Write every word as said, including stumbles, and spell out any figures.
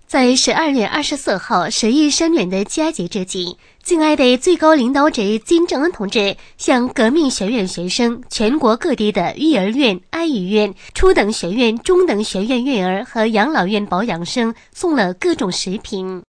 在十二月二十四号十一生源的佳节之际，敬爱的最高领导者金正恩同志向革命学院学生、全国各地的幼儿园、安育院、初等学院、中等学院院儿和养老院保养生送了各种食品。